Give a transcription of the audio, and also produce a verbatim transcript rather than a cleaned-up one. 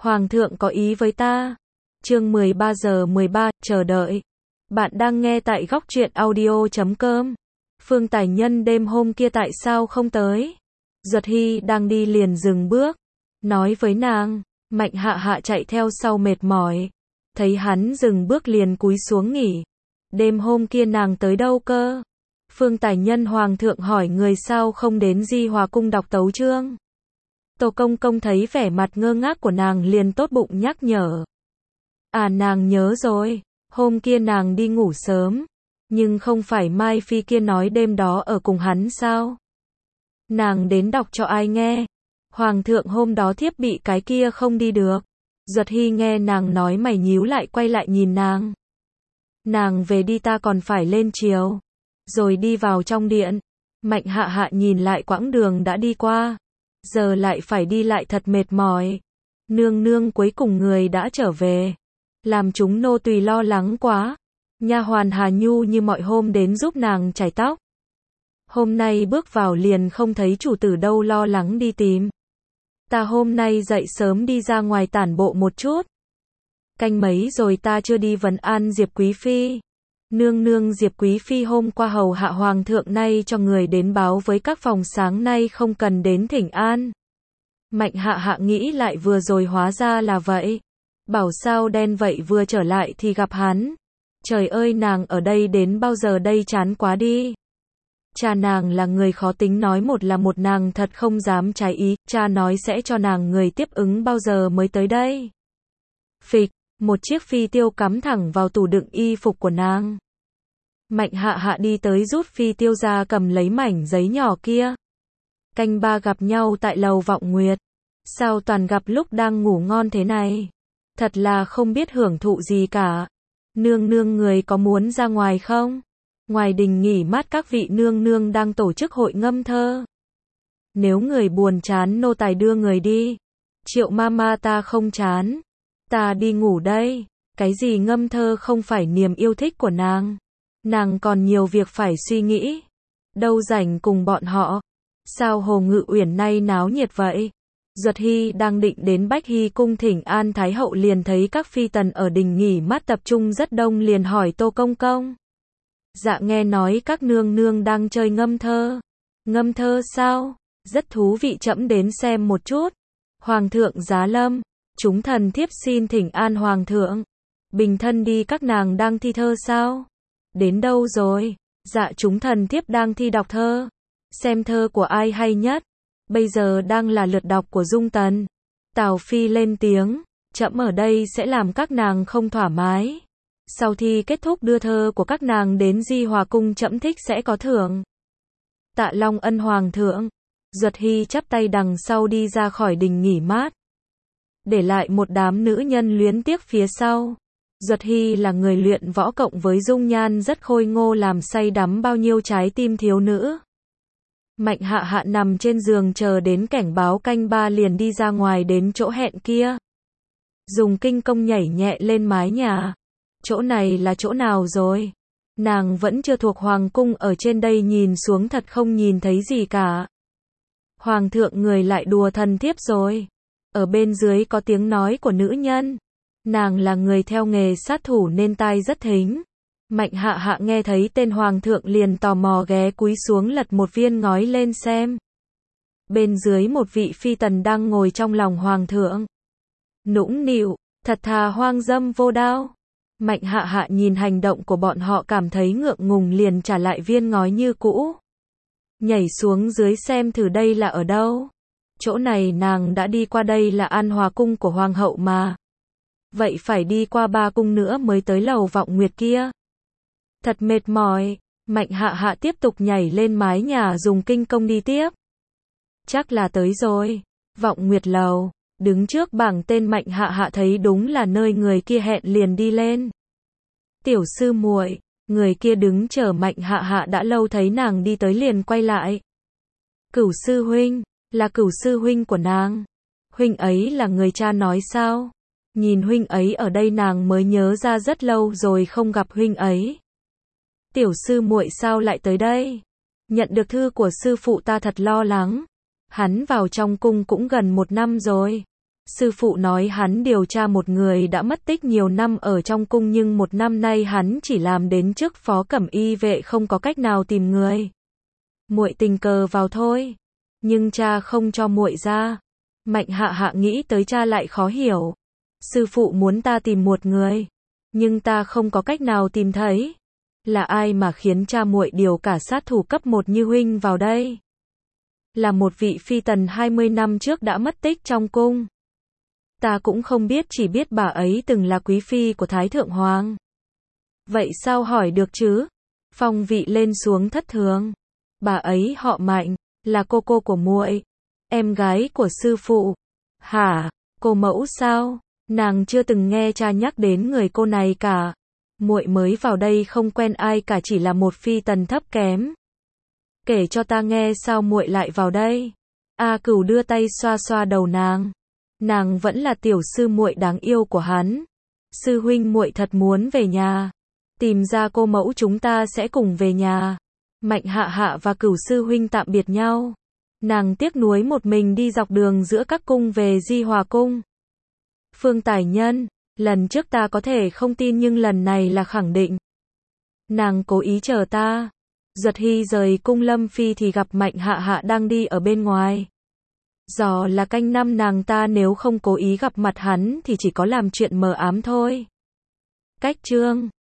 Hoàng thượng có ý với ta. Chương mười ba giờ mười ba, chờ đợi. Bạn đang nghe tại góc truyện audio chấm com. Phương Tài Nhân đêm hôm kia tại sao không tới? Duật Hy đang đi liền dừng bước, nói với nàng. Mạnh Hạ Hạ chạy theo sau mệt mỏi, thấy hắn dừng bước liền cúi xuống nghỉ. Đêm hôm kia nàng tới đâu cơ? Phương Tài Nhân Hoàng thượng hỏi người sao không đến Di Hòa cung đọc tấu chương. Tô Công Công thấy vẻ mặt ngơ ngác của nàng liền tốt bụng nhắc nhở. À, nàng nhớ rồi, hôm kia nàng đi ngủ sớm, nhưng không phải Mai Phi kia nói đêm đó ở cùng hắn sao? Nàng đến đọc cho ai nghe? Hoàng thượng hôm đó thiếp bị cái kia không đi được. Duật Hy nghe nàng nói mày nhíu lại quay lại nhìn nàng. Nàng về đi, ta còn phải lên chiều. Rồi đi vào trong điện. Mạnh Hạ Hạ nhìn lại quãng đường đã đi qua, giờ lại phải đi lại thật mệt mỏi. Nương nương, cuối cùng người đã trở về, làm chúng nô tùy lo lắng quá. Nha hoàn Hà Nhu như mọi hôm đến giúp nàng chải tóc. Hôm nay bước vào liền không thấy chủ tử đâu, lo lắng đi tìm. Ta hôm nay dậy sớm đi ra ngoài tản bộ một chút. Canh mấy rồi ta chưa đi vấn an Diệp Quý Phi. Nương nương, Diệp Quý Phi hôm qua hầu hạ hoàng thượng, nay cho người đến báo với các phòng sáng nay không cần đến thỉnh an. Mạnh Hạ Hạ nghĩ lại vừa rồi hóa ra là vậy. Bảo sao đen vậy, vừa trở lại thì gặp hắn. Trời ơi, nàng ở đây đến bao giờ đây, chán quá đi. Cha nàng là người khó tính, nói một là một, nàng thật không dám trái ý. Cha nói sẽ cho nàng người tiếp ứng, bao giờ mới tới đây? Phịch, một chiếc phi tiêu cắm thẳng vào tủ đựng y phục của nàng. Mạnh Hạ Hạ đi tới rút phi tiêu ra, cầm lấy mảnh giấy nhỏ kia. Canh ba gặp nhau tại lầu Vọng Nguyệt. Sao toàn gặp lúc đang ngủ ngon thế này? Thật là không biết hưởng thụ gì cả. Nương nương, người có muốn ra ngoài không? Ngoài đình nghỉ mát các vị nương nương đang tổ chức hội ngâm thơ. Nếu người buồn chán, nô tài đưa người đi. Triệu mama, ta không chán. Ta đi ngủ đây. Cái gì ngâm thơ không phải niềm yêu thích của nàng. Nàng còn nhiều việc phải suy nghĩ. Đâu rảnh cùng bọn họ. Sao Hồ Ngự Uyển nay náo nhiệt vậy? Duật Hy đang định đến Bách Hy cung thỉnh an Thái hậu liền thấy các phi tần ở đình nghỉ mát tập trung rất đông, liền hỏi Tô Công Công. Dạ, nghe nói các nương nương đang chơi ngâm thơ. Ngâm thơ sao? Rất thú vị, trẫm đến xem một chút. Hoàng thượng giá lâm, chúng thần thiếp xin thỉnh an hoàng thượng. Bình thân đi, các nàng đang thi thơ sao? Đến đâu rồi? Dạ, chúng thần thiếp đang thi đọc thơ. Xem thơ của ai hay nhất? Bây giờ đang là lượt đọc của Dung Tần. Tào Phi lên tiếng, trẫm ở đây sẽ làm các nàng không thoải mái. Sau thi kết thúc đưa thơ của các nàng đến Di Hòa cung, trẫm thích sẽ có thưởng. Tạ Long ân hoàng thượng. Duật Hy chắp tay đằng sau đi ra khỏi đình nghỉ mát, để lại một đám nữ nhân luyến tiếc phía sau. Duật Hy là người luyện võ cộng với dung nhan rất khôi ngô, làm say đắm bao nhiêu trái tim thiếu nữ. Mạnh Hạ Hạ nằm trên giường chờ đến cảnh báo canh ba liền đi ra ngoài đến chỗ hẹn kia. Dùng kinh công nhảy nhẹ lên mái nhà. Chỗ này là chỗ nào rồi? Nàng vẫn chưa thuộc hoàng cung, ở trên đây nhìn xuống thật không nhìn thấy gì cả. Hoàng thượng, người lại đùa thần thiếp rồi. Ở bên dưới có tiếng nói của nữ nhân. Nàng là người theo nghề sát thủ nên tai rất thính. Mạnh Hạ Hạ nghe thấy tên hoàng thượng liền tò mò ghé cúi xuống lật một viên ngói lên xem. Bên dưới một vị phi tần đang ngồi trong lòng hoàng thượng. Nũng nịu, thật thà hoang dâm vô đao. Mạnh Hạ Hạ nhìn hành động của bọn họ cảm thấy ngượng ngùng, liền trả lại viên ngói như cũ. Nhảy xuống dưới xem thử đây là ở đâu. Chỗ này nàng đã đi qua, đây là An Hòa cung của hoàng hậu mà. Vậy phải đi qua ba cung nữa mới tới lầu Vọng Nguyệt kia. Thật mệt mỏi. Mạnh Hạ Hạ tiếp tục nhảy lên mái nhà dùng kinh công đi tiếp. Chắc là tới rồi. Vọng Nguyệt lầu. Đứng trước bảng tên, Mạnh Hạ Hạ thấy đúng là nơi người kia hẹn liền đi lên. Tiểu sư muội. Người kia đứng chờ Mạnh Hạ Hạ đã lâu, thấy nàng đi tới liền quay lại. Cửu sư huynh. Là Cửu sư huynh của nàng. Huynh ấy là người cha nói sao? Nhìn huynh ấy ở đây nàng mới nhớ ra rất lâu rồi không gặp huynh ấy. Tiểu sư muội sao lại tới đây? Nhận được thư của sư phụ ta thật lo lắng. Hắn vào trong cung cũng gần một năm rồi. Sư phụ nói hắn điều tra một người đã mất tích nhiều năm ở trong cung nhưng một năm nay hắn chỉ làm đến chức phó cẩm y vệ không có cách nào tìm người. Muội tình cờ vào thôi, nhưng cha không cho muội ra. Mạnh Hạ Hạ nghĩ tới cha lại khó hiểu. Sư phụ muốn ta tìm một người, nhưng ta không có cách nào tìm thấy. Là ai mà khiến cha muội điều cả sát thủ cấp một như huynh vào đây? Là một vị phi tần hai mươi năm trước đã mất tích trong cung. Ta cũng không biết, chỉ biết bà ấy từng là quý phi của Thái Thượng Hoàng. Vậy sao hỏi được chứ? Phong vị lên xuống thất thường. Bà ấy họ Mạnh, là cô cô của muội, em gái của sư phụ. Hả? Cô mẫu sao? Nàng chưa từng nghe cha nhắc đến người cô này cả. Muội mới vào đây không quen ai cả, chỉ là một phi tần thấp kém. Kể cho ta nghe sao muội lại vào đây? A Cửu đưa tay xoa xoa đầu nàng. Nàng vẫn là tiểu sư muội đáng yêu của hắn. Sư huynh muội thật muốn về nhà. Tìm ra cô mẫu chúng ta sẽ cùng về nhà. Mạnh Hạ Hạ và Cửu sư huynh tạm biệt nhau. Nàng tiếc nuối một mình đi dọc đường giữa các cung về Di Hòa cung. Phương Tài Nhân, lần trước ta có thể không tin nhưng lần này là khẳng định. Nàng cố ý chờ ta. Duật Hy rời cung Lâm Phi thì gặp Mạnh Hạ Hạ đang đi ở bên ngoài. Dò là canh năm nàng ta nếu không cố ý gặp mặt hắn thì chỉ có làm chuyện mờ ám thôi. Cách chương